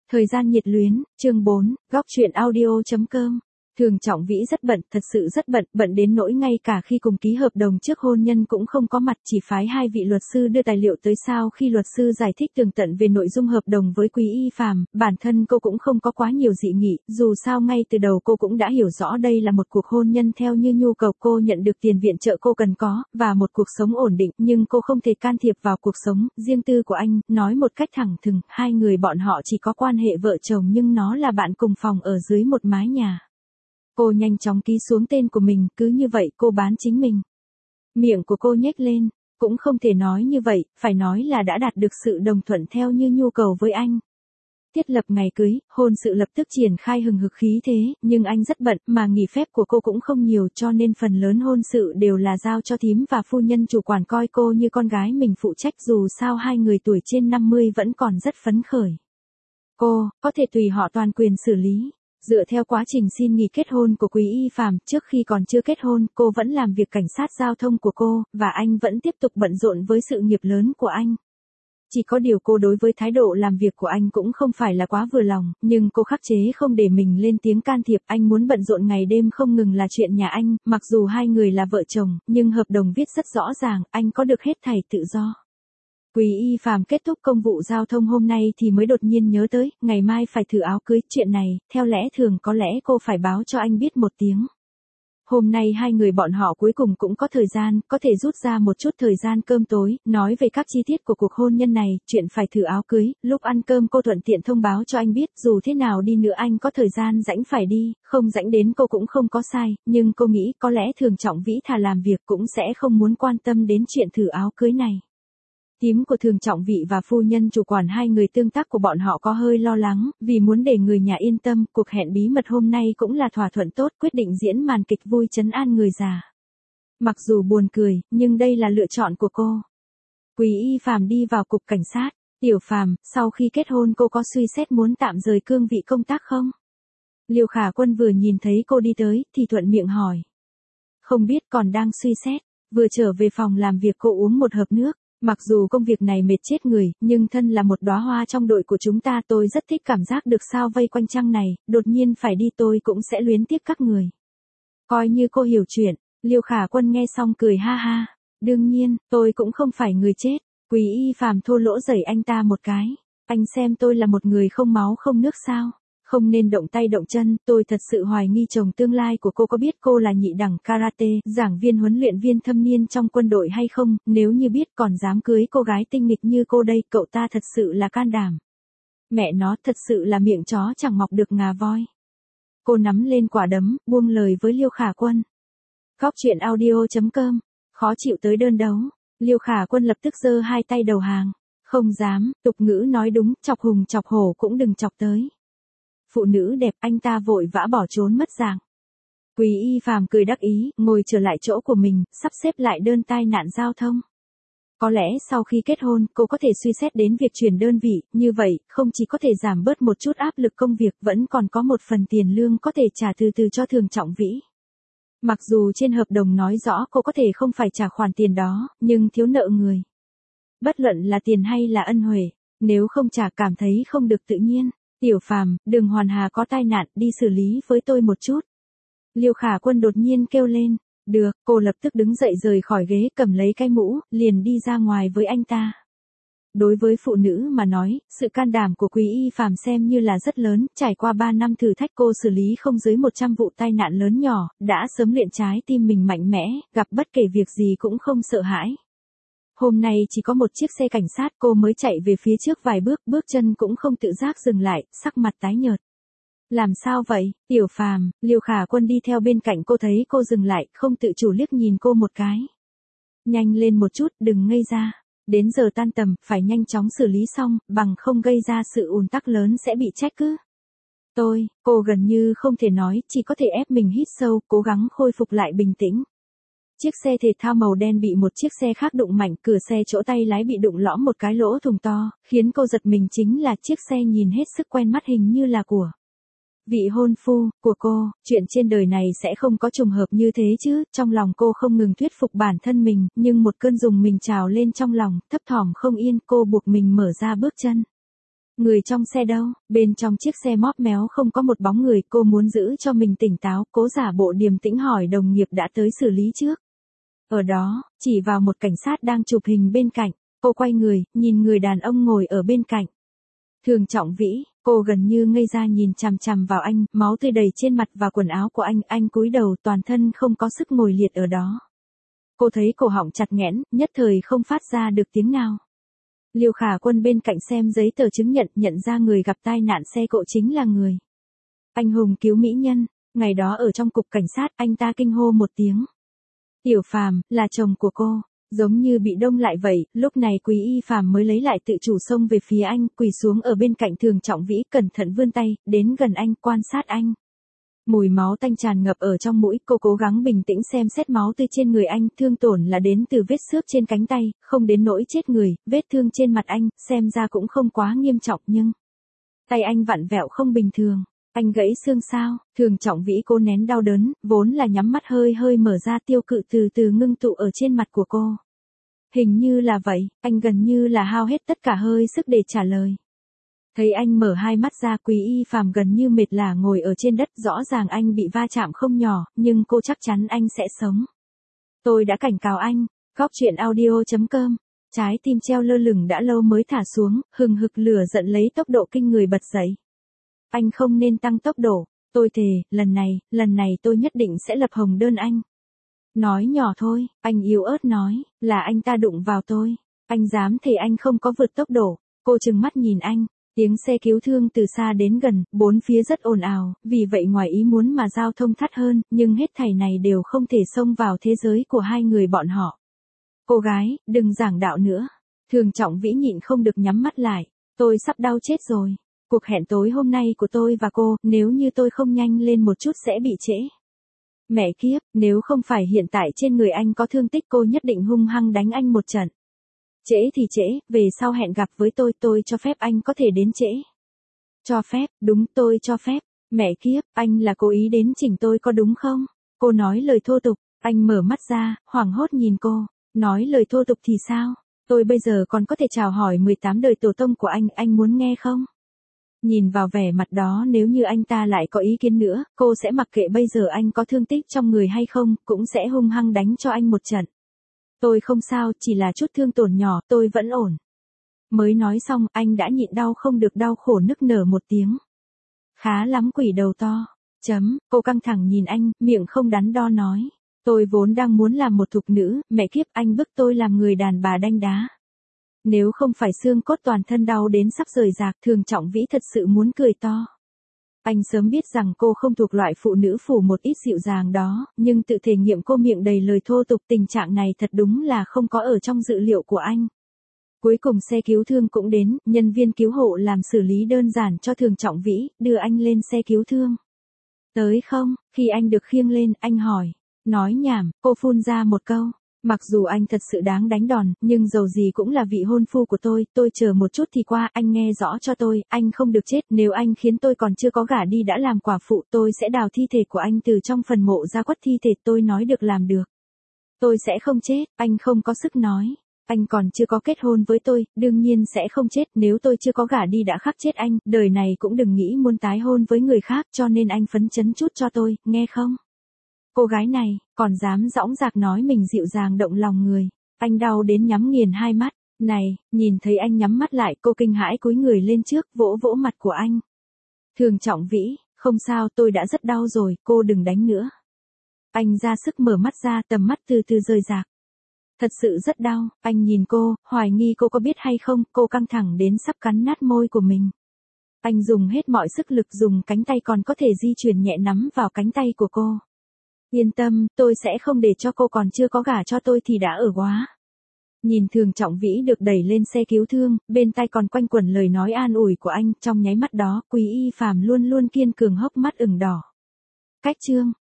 Thời gian nhiệt luyến, chương 4, góc truyện audio.com. Thường Trọng Vĩ rất bận, thật sự rất bận, bận đến nỗi ngay cả khi cùng ký hợp đồng trước hôn nhân cũng không có mặt, chỉ phái hai vị luật sư đưa tài liệu tới. Sau khi luật sư giải thích tường tận về nội dung hợp đồng với Quý Y Phàm, bản thân cô cũng không có quá nhiều dị nghị, dù sao ngay từ đầu cô cũng đã hiểu rõ đây là một cuộc hôn nhân theo như nhu cầu, cô nhận được tiền viện trợ cô cần có, và một cuộc sống ổn định, nhưng cô không thể can thiệp vào cuộc sống riêng tư của anh, nói một cách thẳng thừng, hai người bọn họ chỉ có quan hệ vợ chồng nhưng nó là bạn cùng phòng ở dưới một mái nhà. Cô nhanh chóng ký xuống tên của mình, cứ như vậy cô bán chính mình. Miệng của cô nhếch lên, cũng không thể nói như vậy, phải nói là đã đạt được sự đồng thuận theo như nhu cầu với anh. Thiết lập ngày cưới, hôn sự lập tức triển khai hừng hực khí thế, nhưng anh rất bận, mà nghỉ phép của cô cũng không nhiều, cho nên phần lớn hôn sự đều là giao cho thím và phu nhân chủ quản coi cô như con gái mình phụ trách, dù sao hai người tuổi trên 50 vẫn còn rất phấn khởi. Cô, có thể tùy họ toàn quyền xử lý. Dựa theo quá trình xin nghỉ kết hôn của Quý Y Phàm, trước khi còn chưa kết hôn, cô vẫn làm việc cảnh sát giao thông của cô, và anh vẫn tiếp tục bận rộn với sự nghiệp lớn của anh. Chỉ có điều cô đối với thái độ làm việc của anh cũng không phải là quá vừa lòng, nhưng cô khắc chế không để mình lên tiếng can thiệp. Anh muốn bận rộn ngày đêm không ngừng là chuyện nhà anh, mặc dù hai người là vợ chồng, nhưng hợp đồng viết rất rõ ràng, anh có được hết thảy tự do. Quý Y Phàm kết thúc công vụ giao thông hôm nay thì mới đột nhiên nhớ tới, ngày mai phải thử áo cưới, chuyện này, theo lẽ thường có lẽ cô phải báo cho anh biết một tiếng. Hôm nay hai người bọn họ cuối cùng cũng có thời gian, có thể rút ra một chút thời gian cơm tối, nói về các chi tiết của cuộc hôn nhân này, chuyện phải thử áo cưới, lúc ăn cơm cô thuận tiện thông báo cho anh biết, dù thế nào đi nữa anh có thời gian rảnh phải đi, không rảnh đến cô cũng không có sai, nhưng cô nghĩ có lẽ Thường Trọng Vĩ thà làm việc cũng sẽ không muốn quan tâm đến chuyện thử áo cưới này. Thím của Thường Trọng Vĩ và phu nhân chủ quản hai người tương tác của bọn họ có hơi lo lắng, vì muốn để người nhà yên tâm, cuộc hẹn bí mật hôm nay cũng là thỏa thuận tốt, quyết định diễn màn kịch vui trấn an người già. Mặc dù buồn cười, nhưng đây là lựa chọn của cô. Quý Y Phàm đi vào cục cảnh sát. Tiểu Phàm, sau khi kết hôn cô có suy xét muốn tạm rời cương vị công tác không? Liêu Khả Quân vừa nhìn thấy cô đi tới, thì thuận miệng hỏi. Không biết, còn đang suy xét. Vừa trở về phòng làm việc cô uống một hớp nước. Mặc dù công việc này mệt chết người, nhưng thân là một đóa hoa trong đội của chúng ta, tôi rất thích cảm giác được sao vây quanh trăng này, đột nhiên phải đi tôi cũng sẽ luyến tiếc các người. Coi như cô hiểu chuyện. Liêu Khả Quân nghe xong cười ha ha. Đương nhiên, tôi cũng không phải người chết. Quý Y Phàm thô lỗ giẩy anh ta một cái. Anh xem tôi là một người không máu không nước sao? Không nên động tay động chân, tôi thật sự hoài nghi chồng tương lai của cô có biết cô là nhị đẳng karate, giảng viên huấn luyện viên thâm niên trong quân đội hay không, nếu như biết còn dám cưới cô gái tinh nghịch như cô đây, cậu ta thật sự là can đảm. Mẹ nó, thật sự là miệng chó chẳng mọc được ngà voi. Cô nắm lên quả đấm, buông lời với Liêu Khả Quân. Góc truyện audio.com, khó chịu tới đơn đấu. Liêu Khả Quân lập tức giơ hai tay đầu hàng. Không dám, tục ngữ nói đúng, chọc hùng chọc hổ cũng đừng chọc tới. Phụ nữ đẹp, anh ta vội vã bỏ trốn mất dạng. Quý Y Phàm cười đắc ý, ngồi trở lại chỗ của mình, sắp xếp lại đơn tai nạn giao thông. Có lẽ sau khi kết hôn, cô có thể suy xét đến việc chuyển đơn vị, như vậy, không chỉ có thể giảm bớt một chút áp lực công việc, vẫn còn có một phần tiền lương có thể trả từ từ cho Thường Trọng Vĩ. Mặc dù trên hợp đồng nói rõ cô có thể không phải trả khoản tiền đó, nhưng thiếu nợ người. Bất luận là tiền hay là ân huệ, nếu không trả cảm thấy không được tự nhiên. Tiểu Phàm, Đường Hoàn Hà có tai nạn, đi xử lý với tôi một chút. Liêu Khả Quân đột nhiên kêu lên. Được, cô lập tức đứng dậy rời khỏi ghế, cầm lấy cái mũ, liền đi ra ngoài với anh ta. Đối với phụ nữ mà nói, sự can đảm của Quý Y Phàm xem như là rất lớn, trải qua 3 năm thử thách cô xử lý không dưới 100 vụ tai nạn lớn nhỏ, đã sớm luyện trái tim mình mạnh mẽ, gặp bất kể việc gì cũng không sợ hãi. Hôm nay chỉ có một chiếc xe cảnh sát, cô mới chạy về phía trước vài bước, bước chân cũng không tự giác dừng lại, sắc mặt tái nhợt. Làm sao vậy, Tiểu Phàm? Liêu Khả Quân đi theo bên cạnh cô, thấy cô dừng lại, không tự chủ liếc nhìn cô một cái. Nhanh lên một chút, đừng ngây ra. Đến giờ tan tầm, phải nhanh chóng xử lý xong, bằng không gây ra sự ùn tắc lớn sẽ bị trách cứ. Cô gần như không thể nói, chỉ có thể ép mình hít sâu, cố gắng khôi phục lại bình tĩnh. Chiếc xe thể thao màu đen bị một chiếc xe khác đụng mạnh, cửa xe chỗ tay lái bị đụng lõm một cái lỗ thủng to, khiến cô giật mình, chính là chiếc xe nhìn hết sức quen mắt, hình như là của vị hôn phu của cô. Chuyện trên đời này sẽ không có trùng hợp như thế chứ. Trong lòng cô không ngừng thuyết phục bản thân mình, nhưng một cơn rùng mình trào lên trong lòng, thấp thỏm không yên, cô buộc mình mở ra bước chân. Người trong xe đâu? Bên trong chiếc xe móp méo không có một bóng người, cô muốn giữ cho mình tỉnh táo, cố giả bộ điềm tĩnh hỏi đồng nghiệp đã tới xử lý trước. Ở đó, chỉ vào một cảnh sát đang chụp hình bên cạnh, cô quay người, nhìn người đàn ông ngồi ở bên cạnh. Thường Trọng Vĩ, cô gần như ngây ra nhìn chằm chằm vào anh, máu tươi đầy trên mặt và quần áo của anh cúi đầu toàn thân không có sức ngồi liệt ở đó. Cô thấy cổ họng chặt nghẽn, nhất thời không phát ra được tiếng nào. Liêu Khả Quân bên cạnh xem giấy tờ chứng nhận ra người gặp tai nạn xe cộ chính là người. Anh hùng cứu mỹ nhân, ngày đó ở trong cục cảnh sát anh ta kinh hô một tiếng. Tiểu Phàm, là chồng của cô, giống như bị đông lại vậy, lúc này Quý Y Phàm mới lấy lại tự chủ xông về phía anh, quỳ xuống ở bên cạnh Thường Trọng Vĩ, cẩn thận vươn tay, đến gần anh, quan sát anh. Mùi máu tanh tràn ngập ở trong mũi, cô cố gắng bình tĩnh xem xét máu tươi trên người anh, thương tổn là đến từ vết xước trên cánh tay, không đến nỗi chết người, vết thương trên mặt anh, xem ra cũng không quá nghiêm trọng nhưng... Tay anh vặn vẹo không bình thường, anh gãy xương sao? Thường Trọng Vĩ cố nén đau đớn, vốn là nhắm mắt hơi mở ra, tiêu cự từ từ ngưng tụ ở trên mặt của cô. Hình như là vậy, anh gần như là hao hết tất cả hơi sức để trả lời. Thấy anh mở hai mắt ra, Quý Y Phàm gần như mệt lả ngồi ở trên đất, rõ ràng anh bị va chạm không nhỏ, nhưng cô chắc chắn anh sẽ sống. Tôi đã cảnh cáo anh. Góc truyện audio.com. Trái tim treo lơ lửng đã lâu mới thả xuống, hừng hực lửa giận lấy tốc độ kinh người bật dậy. Anh không nên tăng tốc độ, tôi thề, lần này tôi nhất định sẽ lập hồng đơn anh. Nói nhỏ thôi, anh yếu ớt nói, là anh ta đụng vào tôi. Anh dám thề anh không có vượt tốc độ. Cô trừng mắt nhìn anh. Tiếng xe cứu thương từ xa đến gần, bốn phía rất ồn ào, vì vậy ngoài ý muốn mà giao thông thắt hơn, nhưng hết thảy này đều không thể xông vào thế giới của hai người bọn họ. Cô gái, đừng giảng đạo nữa. Thường Trọng Vĩ nhịn không được nhắm mắt lại. Tôi sắp đau chết rồi. Cuộc hẹn tối hôm nay của tôi và cô, nếu như tôi không nhanh lên một chút sẽ bị trễ. Mẹ kiếp, nếu không phải hiện tại trên người anh có thương tích, cô nhất định hung hăng đánh anh một trận. Trễ thì trễ, về sau hẹn gặp với tôi cho phép anh có thể đến trễ. Cho phép, đúng, tôi cho phép. Mẹ kiếp, anh là cố ý đến chỉnh tôi có đúng không? Cô nói lời thô tục, anh mở mắt ra, hoảng hốt nhìn cô. Nói lời thô tục thì sao? Tôi bây giờ còn có thể chào hỏi 18 đời tổ tông của anh muốn nghe không? Nhìn vào vẻ mặt đó, nếu như anh ta lại có ý kiến nữa, cô sẽ mặc kệ bây giờ anh có thương tích trong người hay không, cũng sẽ hung hăng đánh cho anh một trận. Tôi không sao, chỉ là chút thương tổn nhỏ, tôi vẫn ổn. Mới nói xong, anh đã nhịn đau không được, đau khổ nức nở một tiếng. Khá lắm quỷ đầu to. Cô căng thẳng nhìn anh, miệng không đắn đo nói. Tôi vốn đang muốn làm một thục nữ, mẹ kiếp, anh bức tôi làm người đàn bà đanh đá. Nếu không phải xương cốt toàn thân đau đến sắp rời rạc, Thường Trọng Vĩ thật sự muốn cười to. Anh sớm biết rằng cô không thuộc loại phụ nữ phủ một ít dịu dàng đó, nhưng tự thể nghiệm cô miệng đầy lời thô tục, tình trạng này thật đúng là không có ở trong dự liệu của anh. Cuối cùng xe cứu thương cũng đến, nhân viên cứu hộ làm xử lý đơn giản cho Thường Trọng Vĩ, đưa anh lên xe cứu thương. Tới không? Khi anh được khiêng lên, anh hỏi. Nói nhảm, cô phun ra một câu. Mặc dù anh thật sự đáng đánh đòn, nhưng dầu gì cũng là vị hôn phu của tôi chờ một chút thì qua, anh nghe rõ cho tôi, anh không được chết, nếu anh khiến tôi còn chưa có gả đi đã làm quả phụ, tôi sẽ đào thi thể của anh từ trong phần mộ ra quất thi thể, tôi nói được làm được. Tôi sẽ không chết, anh không có sức nói. Anh còn chưa có kết hôn với tôi, đương nhiên sẽ không chết, nếu tôi chưa có gả đi đã khắc chết anh, đời này cũng đừng nghĩ muốn tái hôn với người khác, cho nên anh phấn chấn chút cho tôi, nghe không? Cô gái này, còn dám dõng dạc nói mình dịu dàng động lòng người. Anh đau đến nhắm nghiền hai mắt. Này, nhìn thấy anh nhắm mắt lại, cô kinh hãi cúi người lên trước, vỗ vỗ mặt của anh. Thường Trọng Vĩ, không sao, tôi đã rất đau rồi, cô đừng đánh nữa. Anh ra sức mở mắt ra, tầm mắt từ từ rời rạc. Thật sự rất đau, anh nhìn cô, hoài nghi cô có biết hay không, cô căng thẳng đến sắp cắn nát môi của mình. Anh dùng hết mọi sức lực, dùng cánh tay còn có thể di chuyển nhẹ nắm vào cánh tay của cô. Yên tâm, tôi sẽ không để cho cô, còn chưa có gả cho tôi thì đã ở quá. Nhìn Thường Trọng Vĩ được đẩy lên xe cứu thương, bên tai còn quanh quẩn lời nói an ủi của anh, trong nháy mắt đó, Quý Y Phàm luôn luôn kiên cường, hốc mắt ửng đỏ. Cách chương